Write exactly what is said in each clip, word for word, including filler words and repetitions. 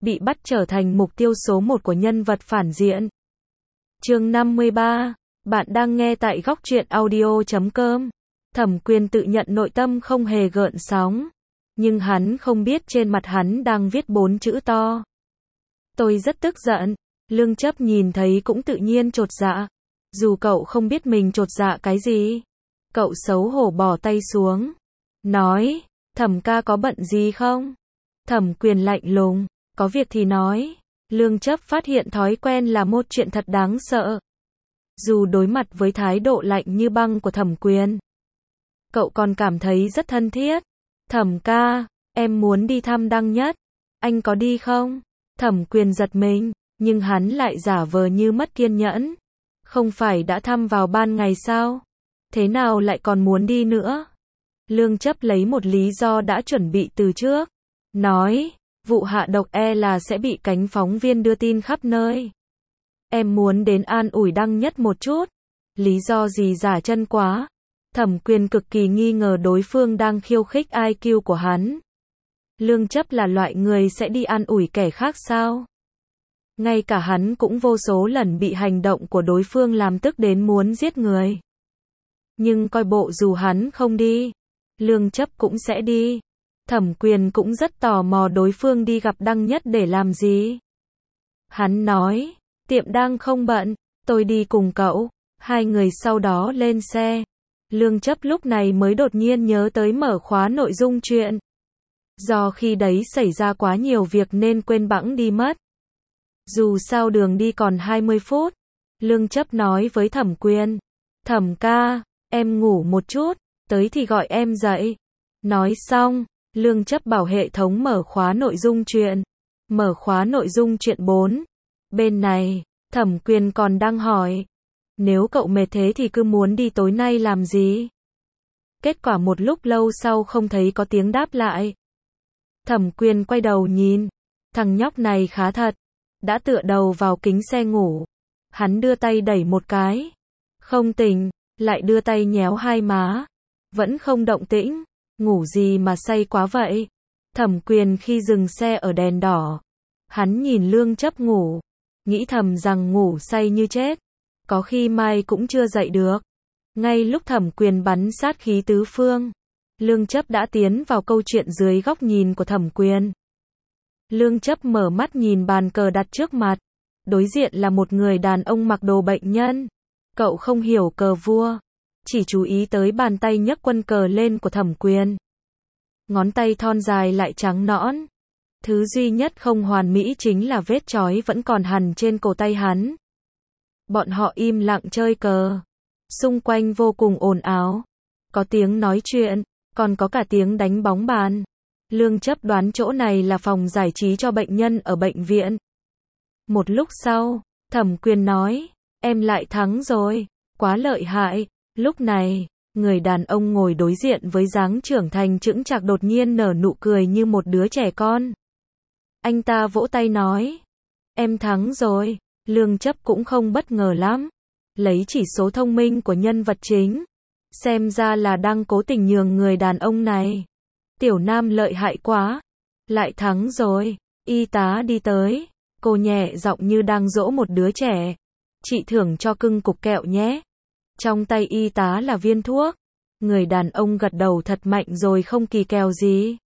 bị bắt trở thành mục tiêu số một của nhân vật phản diện. Chương năm mươi ba, bạn đang nghe tại góc truyện audio chấm com. Thẩm Quyền tự nhận nội tâm không hề gợn sóng, nhưng hắn không biết trên mặt hắn đang viết bốn chữ to. Tôi rất tức giận. Lương Chấp nhìn thấy cũng tự nhiên chột dạ. Dù cậu không biết mình chột dạ cái gì. Cậu xấu hổ bỏ tay xuống. Nói, Thẩm ca có bận gì không? Thẩm Quyền lạnh lùng, có việc thì nói. Lương Chấp phát hiện thói quen là một chuyện thật đáng sợ. Dù đối mặt với thái độ lạnh như băng của Thẩm Quyền, cậu còn cảm thấy rất thân thiết. Thẩm ca, em muốn đi thăm Đăng Nhất. Anh có đi không? Thẩm Quyền giật mình, nhưng hắn lại giả vờ như mất kiên nhẫn. Không phải đã thăm vào ban ngày sao? Thế nào lại còn muốn đi nữa? Lương Chấp lấy một lý do đã chuẩn bị từ trước. Nói, vụ hạ độc e là sẽ bị cánh phóng viên đưa tin khắp nơi. Em muốn đến an ủi Đăng Nhất một chút. Lý do gì giả chân quá? Thẩm Quyền cực kỳ nghi ngờ đối phương đang khiêu khích i kiu của hắn. Lương Chấp là loại người sẽ đi an ủi kẻ khác sao? Ngay cả hắn cũng vô số lần bị hành động của đối phương làm tức đến muốn giết người. Nhưng coi bộ dù hắn không đi, Lương Chấp cũng sẽ đi. Thẩm Quyền cũng rất tò mò đối phương đi gặp Đăng Nhất để làm gì. Hắn nói, tiệm đang không bận, tôi đi cùng cậu. Hai người sau đó lên xe. Lương Chấp lúc này mới đột nhiên nhớ tới mở khóa nội dung chuyện. Do khi đấy xảy ra quá nhiều việc nên quên bẵng đi mất. Dù sao đường đi còn hai mươi phút. Lương Chấp nói với Thẩm Quyền, Thẩm ca, em ngủ một chút, tới thì gọi em dậy. Nói xong, Lương Chấp bảo hệ thống mở khóa nội dung chuyện. Mở khóa nội dung chuyện bốn. Bên này, Thẩm Quyền còn đang hỏi, nếu cậu mệt thế thì cứ muốn đi tối nay làm gì? Kết quả một lúc lâu sau không thấy có tiếng đáp lại. Thẩm Quyền quay đầu nhìn, thằng nhóc này khá thật, đã tựa đầu vào kính xe ngủ. Hắn đưa tay đẩy một cái, không tỉnh, lại đưa tay nhéo hai má, vẫn không động tĩnh. Ngủ gì mà say quá vậy? Thẩm Quyền khi dừng xe ở đèn đỏ, hắn nhìn Lương Chấp ngủ, nghĩ thầm rằng ngủ say như chết, có khi mai cũng chưa dậy được. Ngay lúc Thẩm Quyền bắn sát khí tứ phương, Lương Chấp đã tiến vào câu chuyện dưới góc nhìn của Thẩm Quyền. Lương Chấp mở mắt nhìn bàn cờ đặt trước mặt. Đối diện là một người đàn ông mặc đồ bệnh nhân. Cậu không hiểu cờ vua, chỉ chú ý tới bàn tay nhấc quân cờ lên của Thẩm Quyền. Ngón tay thon dài lại trắng nõn. Thứ duy nhất không hoàn mỹ chính là vết chói vẫn còn hằn trên cổ tay hắn. Bọn họ im lặng chơi cờ. Xung quanh vô cùng ồn ào. Có tiếng nói chuyện, còn có cả tiếng đánh bóng bàn. Lương Chấp đoán chỗ này là phòng giải trí cho bệnh nhân ở bệnh viện. Một lúc sau, Thẩm Quyền nói, em lại thắng rồi, quá lợi hại. Lúc này, người đàn ông ngồi đối diện với dáng trưởng thành chững chạc đột nhiên nở nụ cười như một đứa trẻ con. Anh ta vỗ tay nói, em thắng rồi. Lương Chấp cũng không bất ngờ lắm. Lấy chỉ số thông minh của nhân vật chính, xem ra là đang cố tình nhường người đàn ông này. Tiểu Nam lợi hại quá. Lại thắng rồi. Y tá đi tới. Cô nhẹ giọng như đang dỗ một đứa trẻ. Chị thưởng cho cưng cục kẹo nhé. Trong tay y tá là viên thuốc. Người đàn ông gật đầu thật mạnh rồi không kỳ kèo gì.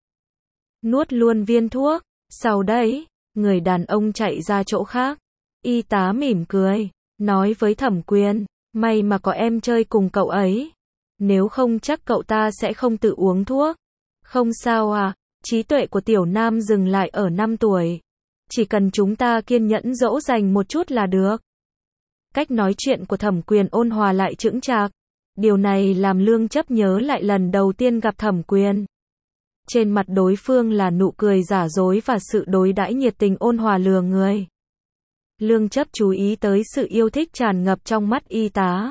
Nuốt luôn viên thuốc. Sau đấy, người đàn ông chạy ra chỗ khác. Y tá mỉm cười, nói với Thẩm Quyền, may mà có em chơi cùng cậu ấy. Nếu không chắc cậu ta sẽ không tự uống thuốc. Không sao à, trí tuệ của Tiểu Nam dừng lại ở năm tuổi. Chỉ cần chúng ta kiên nhẫn dỗ dành một chút là được. Cách nói chuyện của Thẩm Quyền ôn hòa lại chững chạc. Điều này làm Lương Chấp nhớ lại lần đầu tiên gặp Thẩm Quyền. Trên mặt đối phương là nụ cười giả dối và sự đối đãi nhiệt tình ôn hòa lừa người. Lương Chấp chú ý tới sự yêu thích tràn ngập trong mắt y tá.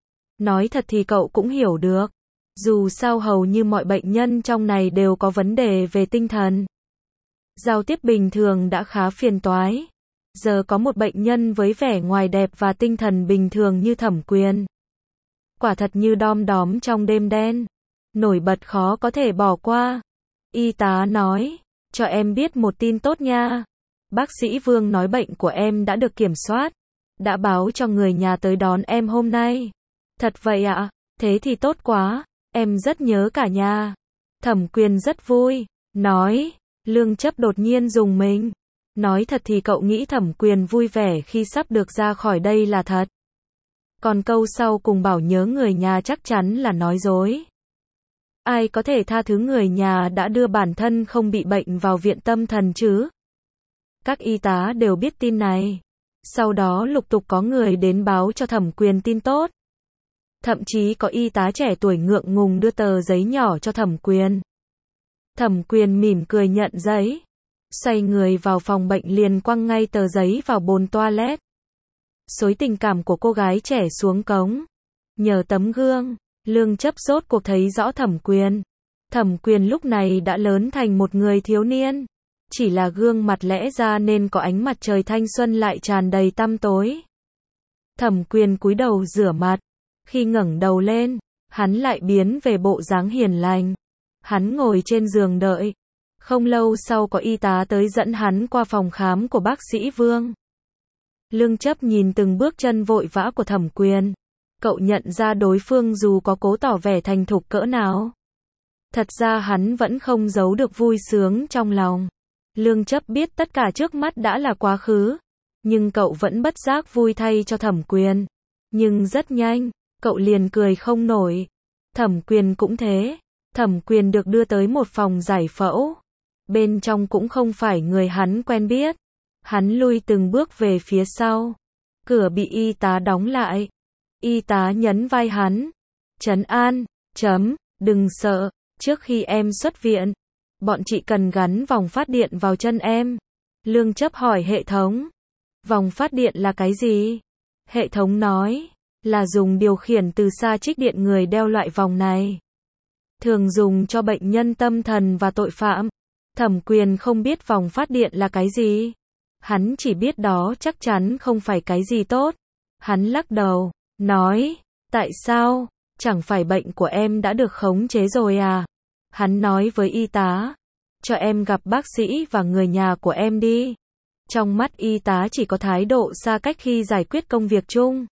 Nói thật thì cậu cũng hiểu được. Dù sao hầu như mọi bệnh nhân trong này đều có vấn đề về tinh thần. Giao tiếp bình thường đã khá phiền toái. Giờ có một bệnh nhân với vẻ ngoài đẹp và tinh thần bình thường như Thẩm Quyền. Quả thật như đom đóm trong đêm đen. Nổi bật khó có thể bỏ qua. Y tá nói, cho em biết một tin tốt nha. Bác sĩ Vương nói bệnh của em đã được kiểm soát. Đã báo cho người nhà tới đón em hôm nay. Thật vậy ạ? Thế thì tốt quá. Em rất nhớ cả nhà. Thẩm Quyền rất vui. Nói. Lương Chấp đột nhiên rùng mình. Nói thật thì cậu nghĩ Thẩm Quyền vui vẻ khi sắp được ra khỏi đây là thật. Còn câu sau cùng bảo nhớ người nhà chắc chắn là nói dối. Ai có thể tha thứ người nhà đã đưa bản thân không bị bệnh vào viện tâm thần chứ? Các y tá đều biết tin này. Sau đó lục tục có người đến báo cho Thẩm Quyền tin tốt. Thậm chí có y tá trẻ tuổi ngượng ngùng đưa tờ giấy nhỏ cho Thẩm Quyền. Thẩm Quyền mỉm cười nhận giấy. Xoay người vào phòng bệnh liền quăng ngay tờ giấy vào bồn toilet. Xối tình cảm của cô gái trẻ xuống cống. Nhờ tấm gương, Lương Chấp rốt cuộc thấy rõ Thẩm Quyền. Thẩm Quyền lúc này đã lớn thành một người thiếu niên. Chỉ là gương mặt lẽ ra nên có ánh mặt trời thanh xuân lại tràn đầy tăm tối. Thẩm Quyền cúi đầu rửa mặt. Khi ngẩng đầu lên, hắn lại biến về bộ dáng hiền lành. Hắn ngồi trên giường đợi. Không lâu sau có y tá tới dẫn hắn qua phòng khám của bác sĩ Vương. Lương Chấp nhìn từng bước chân vội vã của Thẩm Quyền. Cậu nhận ra đối phương dù có cố tỏ vẻ thành thục cỡ nào. Thật ra hắn vẫn không giấu được vui sướng trong lòng. Lương Chấp biết tất cả trước mắt đã là quá khứ. Nhưng cậu vẫn bất giác vui thay cho Thẩm Quyền. Nhưng rất nhanh, cậu liền cười không nổi. Thẩm Quyền cũng thế. Thẩm Quyền được đưa tới một phòng giải phẫu. Bên trong cũng không phải người hắn quen biết. Hắn lui từng bước về phía sau. Cửa bị y tá đóng lại. Y tá nhấn vai hắn. Trấn an, chấm, đừng sợ, trước khi em xuất viện, bọn chị cần gắn vòng phát điện vào chân em. Lương Chấp hỏi hệ thống. Vòng phát điện là cái gì? Hệ thống nói, là dùng điều khiển từ xa trích điện người đeo loại vòng này. Thường dùng cho bệnh nhân tâm thần và tội phạm. Thẩm Quyền không biết vòng phát điện là cái gì. Hắn chỉ biết đó chắc chắn không phải cái gì tốt. Hắn lắc đầu, nói, tại sao, chẳng phải bệnh của em đã được khống chế rồi à? Hắn nói với y tá, cho em gặp bác sĩ và người nhà của em đi. Trong mắt y tá chỉ có thái độ xa cách khi giải quyết công việc chung.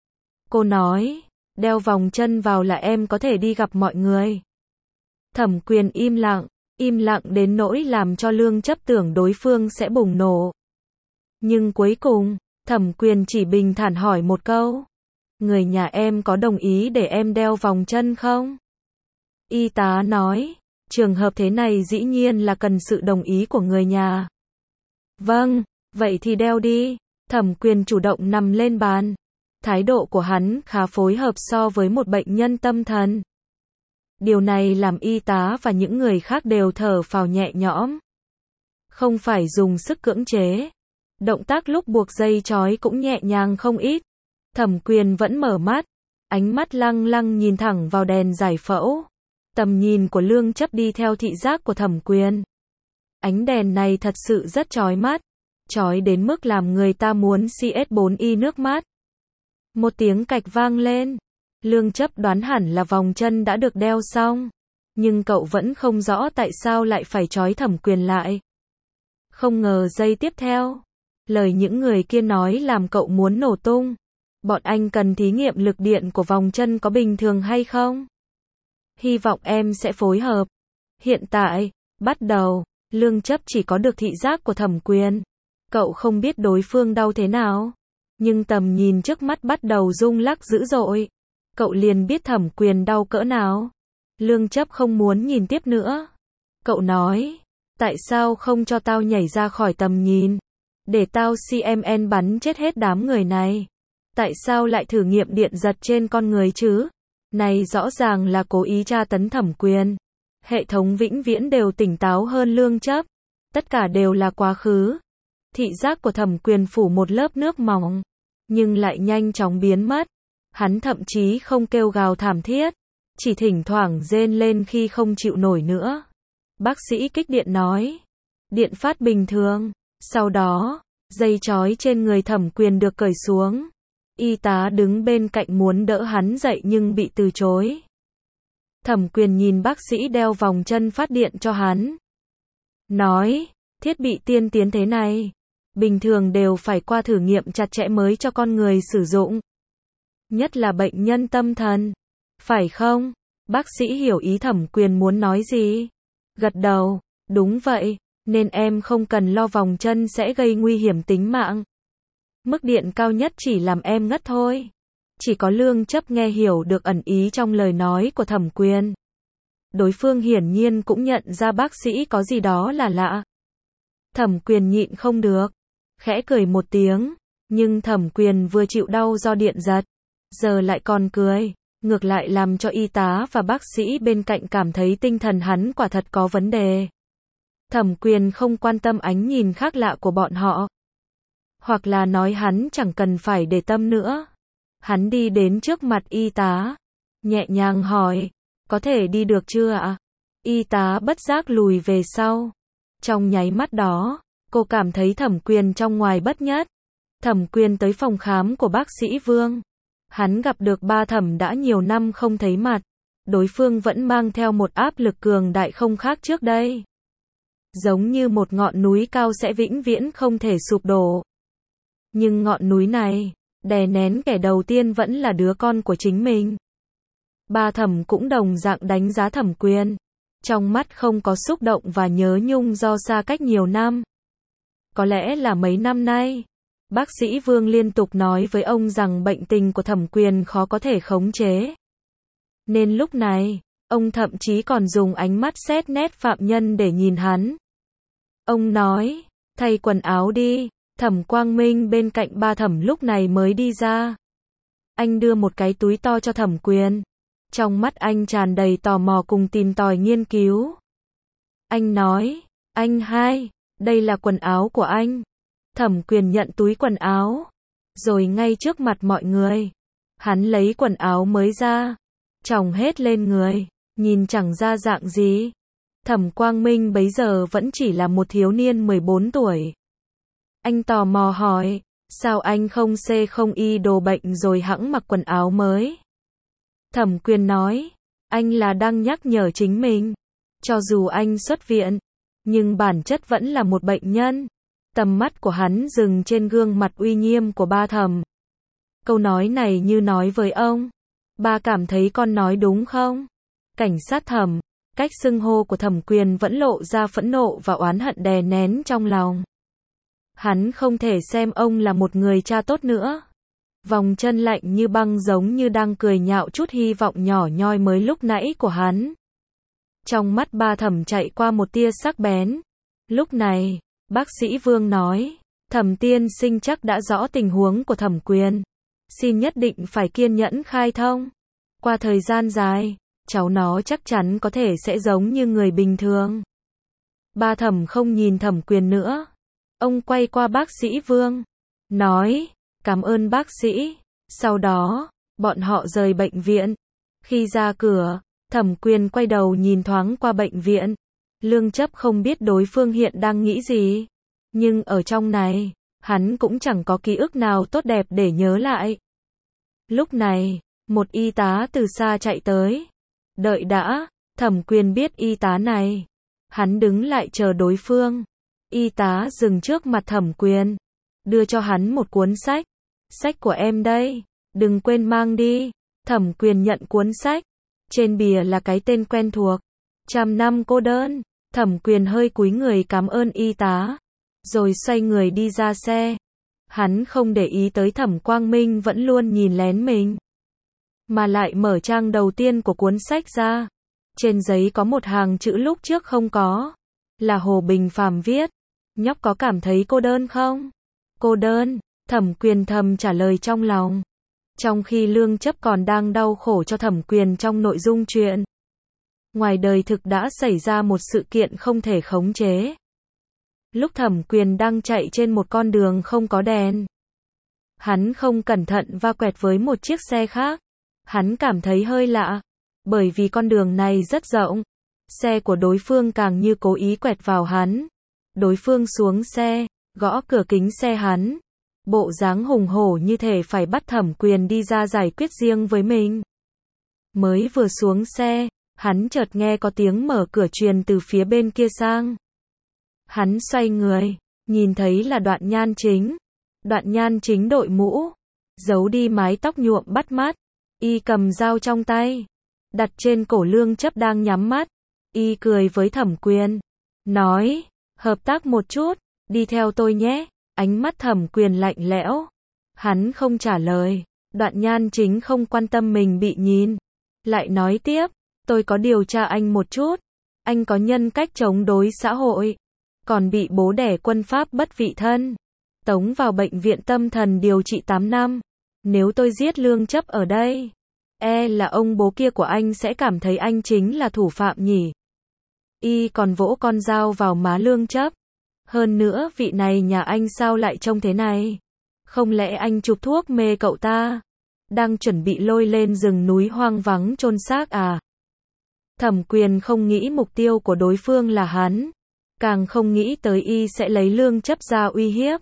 Cô nói, đeo vòng chân vào là em có thể đi gặp mọi người. Thẩm Quyền im lặng, im lặng đến nỗi làm cho Lương Chấp tưởng đối phương sẽ bùng nổ. Nhưng cuối cùng, Thẩm Quyền chỉ bình thản hỏi một câu. Người nhà em có đồng ý để em đeo vòng chân không? Y tá nói, trường hợp thế này dĩ nhiên là cần sự đồng ý của người nhà. Vâng, vậy thì đeo đi. Thẩm Quyền chủ động nằm lên bàn. Thái độ của hắn khá phối hợp so với một bệnh nhân tâm thần. Điều này làm y tá và những người khác đều thở phào nhẹ nhõm. Không phải dùng sức cưỡng chế. Động tác lúc buộc dây trói cũng nhẹ nhàng không ít. Thẩm Quyền vẫn mở mắt. Ánh mắt lăng lăng nhìn thẳng vào đèn giải phẫu. Tầm nhìn của Lương Chấp đi theo thị giác của Thẩm Quyền. Ánh đèn này thật sự rất chói mắt. Chói đến mức làm người ta muốn xê ét bốn i nước mắt. Một tiếng cạch vang lên. Lương Chấp đoán hẳn là vòng chân đã được đeo xong. Nhưng cậu vẫn không rõ tại sao lại phải trói Thẩm Quyền lại. Không ngờ giây tiếp theo, lời những người kia nói làm cậu muốn nổ tung. Bọn anh cần thí nghiệm lực điện của vòng chân có bình thường hay không? Hy vọng em sẽ phối hợp. Hiện tại, bắt đầu, Lương Chấp chỉ có được thị giác của Thẩm Quyền. Cậu không biết đối phương đau thế nào. Nhưng tầm nhìn trước mắt bắt đầu rung lắc dữ dội. Cậu liền biết Thẩm Quyền đau cỡ nào. Lương Chấp không muốn nhìn tiếp nữa. Cậu nói, tại sao không cho tao nhảy ra khỏi tầm nhìn? Để tao xê em en bắn chết hết đám người này. Tại sao lại thử nghiệm điện giật trên con người chứ? Này rõ ràng là cố ý tra tấn Thẩm Quyền. Hệ thống vĩnh viễn đều tỉnh táo hơn Lương Chấp. Tất cả đều là quá khứ. Thị giác của Thẩm Quyền phủ một lớp nước mỏng. Nhưng lại nhanh chóng biến mất. Hắn thậm chí không kêu gào thảm thiết. Chỉ thỉnh thoảng rên lên khi không chịu nổi nữa. Bác sĩ kích điện nói. Điện phát bình thường. Sau đó, dây trói trên người Thẩm Quyền được cởi xuống. Y tá đứng bên cạnh muốn đỡ hắn dậy nhưng bị từ chối. Thẩm Quyền nhìn bác sĩ đeo vòng chân phát điện cho hắn. Nói, thiết bị tiên tiến thế này, bình thường đều phải qua thử nghiệm chặt chẽ mới cho con người sử dụng. Nhất là bệnh nhân tâm thần. Phải không? Bác sĩ hiểu ý Thẩm Quyền muốn nói gì. Gật đầu, đúng vậy, nên em không cần lo vòng chân sẽ gây nguy hiểm tính mạng. Mức điện cao nhất chỉ làm em ngất thôi. Chỉ có Lương Chấp nghe hiểu được ẩn ý trong lời nói của Thẩm Quyền. Đối phương hiển nhiên cũng nhận ra bác sĩ có gì đó là lạ. Thẩm Quyền nhịn không được, khẽ cười một tiếng, nhưng Thẩm Quyền vừa chịu đau do điện giật, giờ lại còn cười, ngược lại làm cho y tá và bác sĩ bên cạnh cảm thấy tinh thần hắn quả thật có vấn đề. Thẩm Quyền không quan tâm ánh nhìn khác lạ của bọn họ. Hoặc là nói hắn chẳng cần phải để tâm nữa. Hắn đi đến trước mặt y tá, nhẹ nhàng hỏi, có thể đi được chưa ạ? Y tá bất giác lùi về sau. Trong nháy mắt đó, cô cảm thấy Thẩm Quyền trong ngoài bất nhất. Thẩm Quyền tới phòng khám của bác sĩ Vương. Hắn gặp được ba Thẩm đã nhiều năm không thấy mặt. Đối phương vẫn mang theo một áp lực cường đại không khác trước đây. Giống như một ngọn núi cao sẽ vĩnh viễn không thể sụp đổ. Nhưng ngọn núi này, đè nén kẻ đầu tiên vẫn là đứa con của chính mình. Ba Thẩm cũng đồng dạng đánh giá Thẩm Quyền. Trong mắt không có xúc động và nhớ nhung do xa cách nhiều năm. Có lẽ là mấy năm nay, bác sĩ Vương liên tục nói với ông rằng bệnh tình của Thẩm Quyền khó có thể khống chế. Nên lúc này, ông thậm chí còn dùng ánh mắt xét nét phạm nhân để nhìn hắn. Ông nói, thay quần áo đi. Thẩm Quang Minh bên cạnh ba Thẩm lúc này mới đi ra. Anh đưa một cái túi to cho Thẩm Quyền. Trong mắt anh tràn đầy tò mò cùng tìm tòi nghiên cứu. Anh nói, anh hai, đây là quần áo của anh. Thẩm Quyền nhận túi quần áo. Rồi ngay trước mặt mọi người, hắn lấy quần áo mới ra, chồng hết lên người, nhìn chẳng ra dạng gì. Thẩm Quang Minh bấy giờ vẫn chỉ là một thiếu niên mười bốn tuổi. Anh tò mò hỏi, sao anh không xê không y đồ bệnh rồi hẵng mặc quần áo mới? Thẩm Quyền nói, anh là đang nhắc nhở chính mình. Cho dù anh xuất viện, nhưng bản chất vẫn là một bệnh nhân. Tầm mắt của hắn dừng trên gương mặt uy nghiêm của ba Thẩm. Câu nói này như nói với ông, ba cảm thấy con nói đúng không? Cảnh sát Thẩm, cách xưng hô của Thẩm Quyền vẫn lộ ra phẫn nộ và oán hận đè nén trong lòng. Hắn không thể xem ông là một người cha tốt nữa. Vòng chân lạnh như băng giống như đang cười nhạo chút hy vọng nhỏ nhoi mới lúc nãy của hắn. Trong mắt ba Thẩm chạy qua một tia sắc bén. Lúc này, bác sĩ Vương nói, Thẩm tiên sinh chắc đã rõ tình huống của Thẩm Quyền. Xin nhất định phải kiên nhẫn khai thông. Qua thời gian dài, cháu nó chắc chắn có thể sẽ giống như người bình thường. Ba Thẩm không nhìn Thẩm Quyền nữa. Ông quay qua bác sĩ Vương, nói, cảm ơn bác sĩ. Sau đó, bọn họ rời bệnh viện. Khi ra cửa, Thẩm Quyền quay đầu nhìn thoáng qua bệnh viện. Lương Chấp không biết đối phương hiện đang nghĩ gì. Nhưng ở trong này, hắn cũng chẳng có ký ức nào tốt đẹp để nhớ lại. Lúc này, một y tá từ xa chạy tới. Đợi đã, Thẩm Quyền biết y tá này. Hắn đứng lại chờ đối phương. Y tá dừng trước mặt Thẩm Quyền, đưa cho hắn một cuốn sách. Sách của em đây, đừng quên mang đi. Thẩm Quyền nhận cuốn sách. Trên bìa là cái tên quen thuộc, Trăm năm cô đơn. Thẩm Quyền hơi cúi người cảm ơn y tá, rồi xoay người đi ra xe. Hắn không để ý tới Thẩm Quang Minh vẫn luôn nhìn lén mình, mà lại mở trang đầu tiên của cuốn sách ra. Trên giấy có một hàng chữ lúc trước không có, là Hồ Bình Phàm viết. Nhóc có cảm thấy cô đơn không? Cô đơn, Thẩm Quyền thầm trả lời trong lòng. Trong khi Lương Chấp còn đang đau khổ cho Thẩm Quyền trong nội dung chuyện. Ngoài đời thực đã xảy ra một sự kiện không thể khống chế. Lúc Thẩm Quyền đang chạy trên một con đường không có đèn, hắn không cẩn thận va quẹt với một chiếc xe khác. Hắn cảm thấy hơi lạ, bởi vì con đường này rất rộng. Xe của đối phương càng như cố ý quẹt vào hắn. Đối phương xuống xe, gõ cửa kính xe hắn. Bộ dáng hùng hổ như thể phải bắt Thẩm Quyền đi ra giải quyết riêng với mình. Mới vừa xuống xe, hắn chợt nghe có tiếng mở cửa truyền từ phía bên kia sang. Hắn xoay người, nhìn thấy là Đoạn Nhan Chính. Đoạn Nhan Chính đội mũ, giấu đi mái tóc nhuộm bắt mắt, y cầm dao trong tay, đặt trên cổ Lương Chấp đang nhắm mắt. Y cười với Thẩm Quyền, nói, hợp tác một chút, đi theo tôi nhé. Ánh mắt Thẩm Quyền lạnh lẽo, hắn không trả lời. Đoạn Nhan Chính không quan tâm mình bị nhìn, lại nói tiếp, tôi có điều tra anh một chút, anh có nhân cách chống đối xã hội, còn bị bố đẻ quân Pháp bất vị thân, tống vào bệnh viện tâm thần điều trị tám năm. Nếu tôi giết Lương Chấp ở đây, e là ông bố kia của anh sẽ cảm thấy anh chính là thủ phạm nhỉ. Y còn vỗ con dao vào má Lương Chấp. Hơn nữa vị này nhà anh sao lại trông thế này? Không lẽ anh chụp thuốc mê cậu ta? Đang chuẩn bị lôi lên rừng núi hoang vắng chôn xác à? Thẩm Quyền không nghĩ mục tiêu của đối phương là hắn, càng không nghĩ tới y sẽ lấy Lương Chấp ra uy hiếp.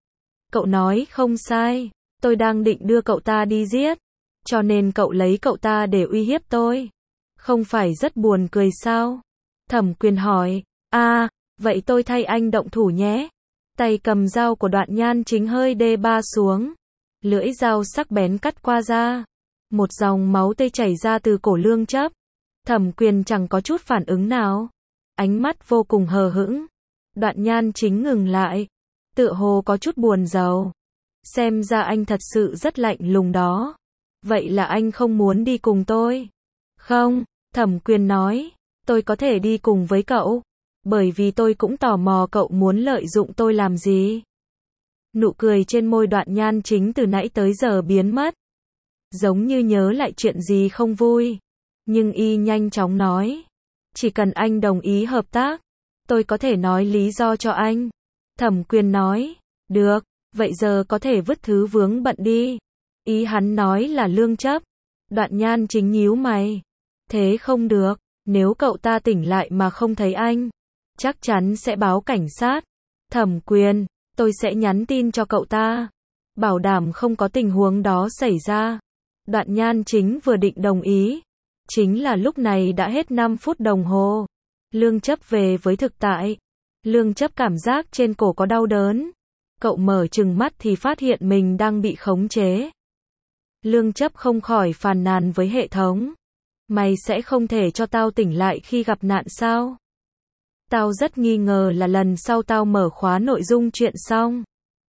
Cậu nói không sai, tôi đang định đưa cậu ta đi giết, cho nên cậu lấy cậu ta để uy hiếp tôi. Không phải rất buồn cười sao? Thẩm Quyền hỏi, à, vậy tôi thay anh động thủ nhé. Tay cầm dao của Đoạn Nhan Chính hơi đê ba xuống, lưỡi dao sắc bén cắt qua da, một dòng máu tươi chảy ra từ cổ Lương Chấp. Thẩm Quyền chẳng có chút phản ứng nào, ánh mắt vô cùng hờ hững. Đoạn Nhan Chính ngừng lại, tựa hồ có chút buồn rầu. Xem ra anh thật sự rất lạnh lùng đó. Vậy là anh không muốn đi cùng tôi? Không, Thẩm Quyền nói, tôi có thể đi cùng với cậu, bởi vì tôi cũng tò mò cậu muốn lợi dụng tôi làm gì. Nụ cười trên môi Đoạn Nhan Chính từ nãy tới giờ biến mất, giống như nhớ lại chuyện gì không vui. Nhưng y nhanh chóng nói, chỉ cần anh đồng ý hợp tác, tôi có thể nói lý do cho anh. Thẩm Quyền nói, được, vậy giờ có thể vứt thứ vướng bận đi. Ý hắn nói là Lương Chấp. Đoạn Nhan Chính nhíu mày, thế không được, nếu cậu ta tỉnh lại mà không thấy anh, chắc chắn sẽ báo cảnh sát. Thẩm Quyền, tôi sẽ nhắn tin cho cậu ta, bảo đảm không có tình huống đó xảy ra. Đoạn Nhan Chính vừa định đồng ý, chính là lúc này đã hết năm phút đồng hồ. Lương Chấp về với thực tại. Lương Chấp cảm giác trên cổ có đau đớn. Cậu mở trừng mắt thì phát hiện mình đang bị khống chế. Lương Chấp không khỏi phàn nàn với hệ thống. Mày sẽ không thể cho tao tỉnh lại khi gặp nạn sao? Tao rất nghi ngờ là lần sau tao mở khóa nội dung chuyện xong,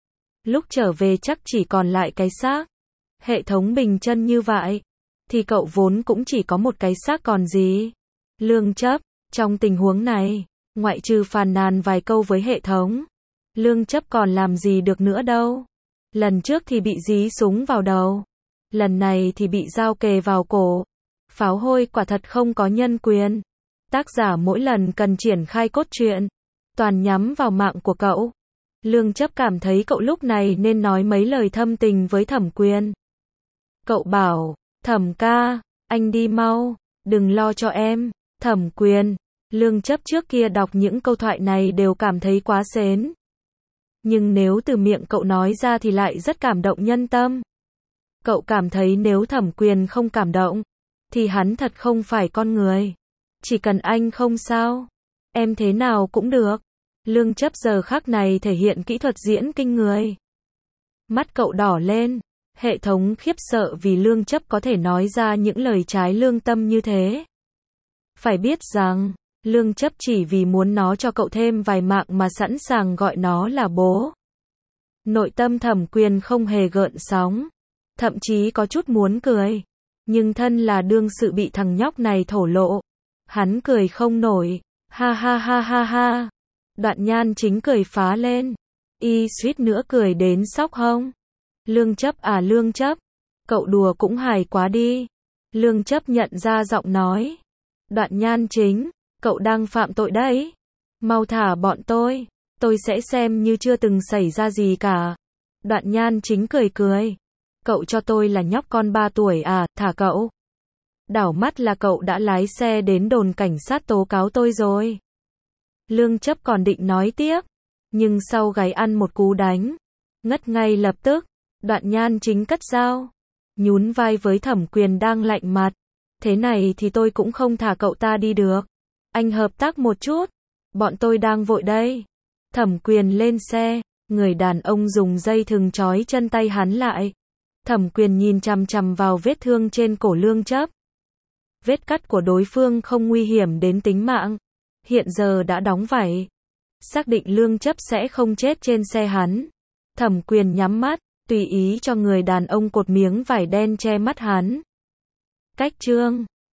lúc trở về chắc chỉ còn lại cái xác. Hệ thống bình chân như vậy, thì cậu vốn cũng chỉ có một cái xác còn gì. Lương Chấp, trong tình huống này, ngoại trừ phàn nàn vài câu với hệ thống, Lương Chấp còn làm gì được nữa đâu. Lần trước thì bị dí súng vào đầu, lần này thì bị dao kề vào cổ. Pháo hôi quả thật không có nhân quyền. Tác giả mỗi lần cần triển khai cốt truyện, toàn nhắm vào mạng của cậu. Lương Chấp cảm thấy cậu lúc này nên nói mấy lời thâm tình với Thẩm Quyền. Cậu bảo, Thẩm ca, anh đi mau, đừng lo cho em. Thẩm Quyền, Lương Chấp trước kia đọc những câu thoại này đều cảm thấy quá sến. Nhưng nếu từ miệng cậu nói ra thì lại rất cảm động nhân tâm. Cậu cảm thấy nếu Thẩm Quyền không cảm động, thì hắn thật không phải con người. Chỉ cần anh không sao, em thế nào cũng được. Lương Chấp giờ khắc này thể hiện kỹ thuật diễn kinh người. Mắt cậu đỏ lên, hệ thống khiếp sợ vì Lương Chấp có thể nói ra những lời trái lương tâm như thế. Phải biết rằng, Lương Chấp chỉ vì muốn nó cho cậu thêm vài mạng mà sẵn sàng gọi nó là bố. Nội tâm Thẩm Quyền không hề gợn sóng, thậm chí có chút muốn cười. Nhưng thân là đương sự bị thằng nhóc này thổ lộ, hắn cười không nổi. Ha ha ha ha ha. Đoạn Nhan Chính cười phá lên, y suýt nữa cười đến sóc hông. Lương Chấp à Lương Chấp, cậu đùa cũng hài quá đi. Lương Chấp nhận ra giọng nói. Đoạn Nhan Chính, cậu đang phạm tội đấy. Mau thả bọn tôi, tôi sẽ xem như chưa từng xảy ra gì cả. Đoạn Nhan Chính cười cười. Cậu cho tôi là nhóc con ba tuổi à, thả cậu. Đảo mắt là cậu đã lái xe đến đồn cảnh sát tố cáo tôi rồi. Lương Chấp còn định nói tiếp, nhưng sau gáy ăn một cú đánh, ngất ngay lập tức. Đoạn Nhan Chính cất dao, nhún vai với Thẩm Quyền đang lạnh mặt. Thế này thì tôi cũng không thả cậu ta đi được. Anh hợp tác một chút, bọn tôi đang vội đây. Thẩm Quyền lên xe, người đàn ông dùng dây thừng trói chân tay hắn lại. Thẩm Quyền nhìn chằm chằm vào vết thương trên cổ Lương Chấp. Vết cắt của đối phương không nguy hiểm đến tính mạng, hiện giờ đã đóng vảy. Xác định Lương Chấp sẽ không chết trên xe hắn. Thẩm Quyền nhắm mắt, tùy ý cho người đàn ông cột miếng vải đen che mắt hắn. Cách chương